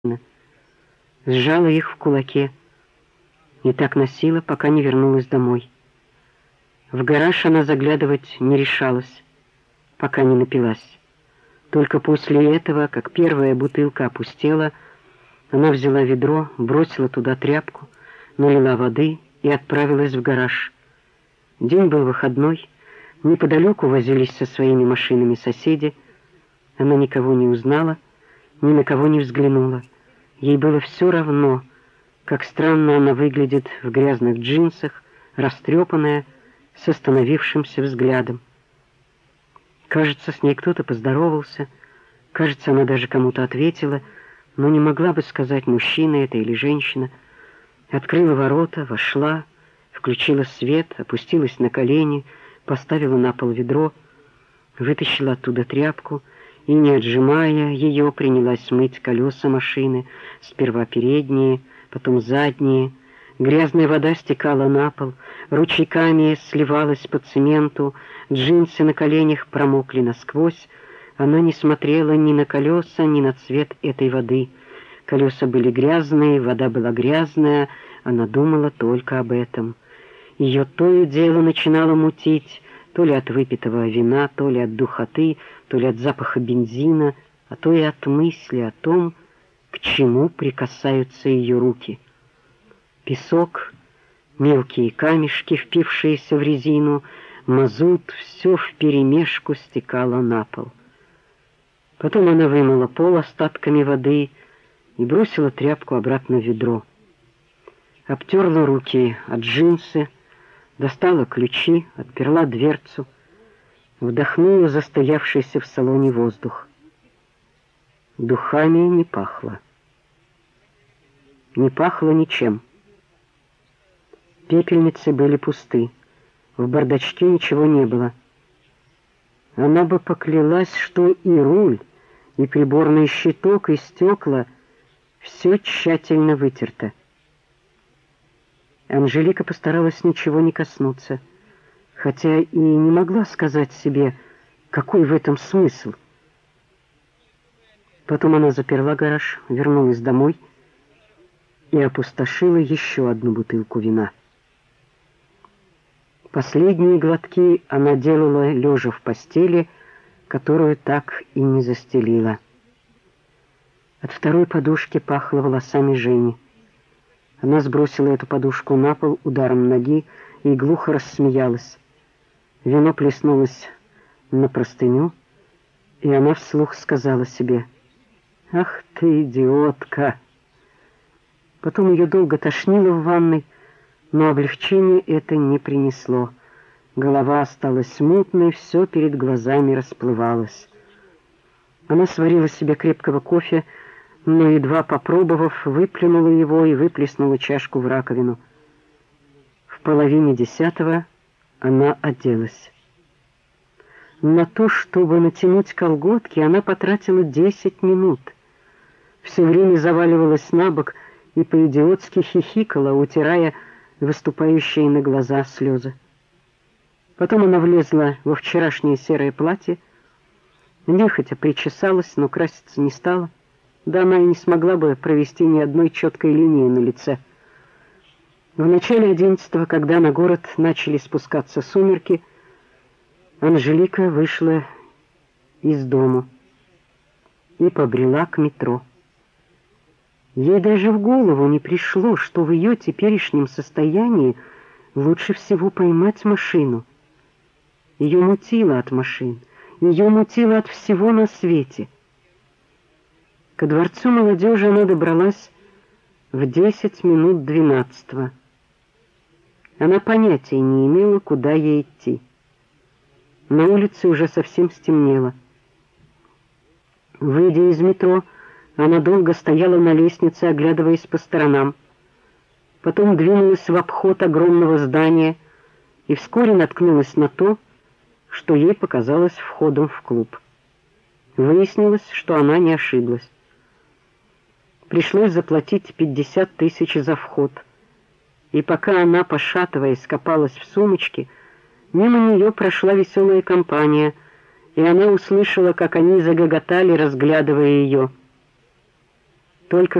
сжала их в кулаке и так носила, пока не вернулась домой. В гараж она заглядывать не решалась, пока не напилась. Только после этого, как первая бутылка опустела, она взяла ведро, бросила туда тряпку, налила воды и отправилась в гараж. День был выходной, неподалеку возились со своими машинами соседи. Она никого не узнала, ни на кого не взглянула. Ей было все равно, как странно она выглядит в грязных джинсах, растрепанная, с остановившимся взглядом. Кажется, с ней кто-то поздоровался, кажется, она даже кому-то ответила, но не могла бы сказать, мужчина это или женщина. Открыла ворота, вошла, включила свет, опустилась на колени, поставила на пол ведро, вытащила оттуда тряпку и, не отжимая ее, принялась мыть колеса машины, сперва передние, потом задние. Грязная вода стекала на пол, ручейками сливалась по цементу, джинсы на коленях промокли насквозь. Она не смотрела ни на колеса, ни на цвет этой воды. Колеса были грязные, вода была грязная, она думала только об этом. Ее то и дело начинало мутить, то ли от выпитого вина, то ли от духоты, то ли от запаха бензина, а то и от мысли о том, к чему прикасаются ее руки. Песок, мелкие камешки, впившиеся в резину, мазут, все вперемешку стекало на пол. Потом она вымыла пол остатками воды и бросила тряпку обратно в ведро. Обтерла руки от джинсы, достала ключи, отперла дверцу, вдохнула застоявшийся в салоне воздух. Духами не пахло. Не пахло ничем. Пепельницы были пусты, в бардачке ничего не было. Она бы поклялась, что и руль, и приборный щиток, и стекла все тщательно вытерто. Анжелика постаралась ничего не коснуться, хотя и не могла сказать себе, какой в этом смысл. Потом она заперла гараж, вернулась домой и опустошила еще одну бутылку вина. Последние глотки она делала лежа в постели, которую так и не застелила. От второй подушки пахло волосами Жени. Она сбросила эту подушку на пол ударом ноги и глухо рассмеялась. Вино плеснулось на простыню, и она вслух сказала себе: «Ах ты, идиотка!» Потом ее долго тошнило в ванной, но облегчение это не принесло. Голова осталась мутной, все перед глазами расплывалось. Она сварила себе крепкого кофе, но, едва попробовав, выплюнула его и выплеснула чашку в раковину. В 9:30 она оделась. На то, чтобы натянуть колготки, она потратила 10 минут. Все время заваливалась на бок и по-идиотски хихикала, утирая выступающие на глаза слезы. Потом она влезла во вчерашнее серое платье, нехотя причесалась, но краситься не стала. Да она и не смогла бы провести ни одной четкой линии на лице. В начале 11-го, когда на город начали спускаться сумерки, Анжелика вышла из дома и побрела к метро. Ей даже в голову не пришло, что в ее теперешнем состоянии лучше всего поймать машину. Ее мутило от машин, ее мутило от всего на свете. Ко дворцу молодежи она добралась в 10 минут 12-го. Она понятия не имела, куда ей идти. На улице уже совсем стемнело. Выйдя из метро, она долго стояла на лестнице, оглядываясь по сторонам. Потом двинулась в обход огромного здания и вскоре наткнулась на то, что ей показалось входом в клуб. Выяснилось, что она не ошиблась. Пришлось заплатить 50 тысяч за вход, и пока она, пошатываясь, копалась в сумочке, мимо нее прошла веселая компания, и она услышала, как они загоготали, разглядывая ее. Только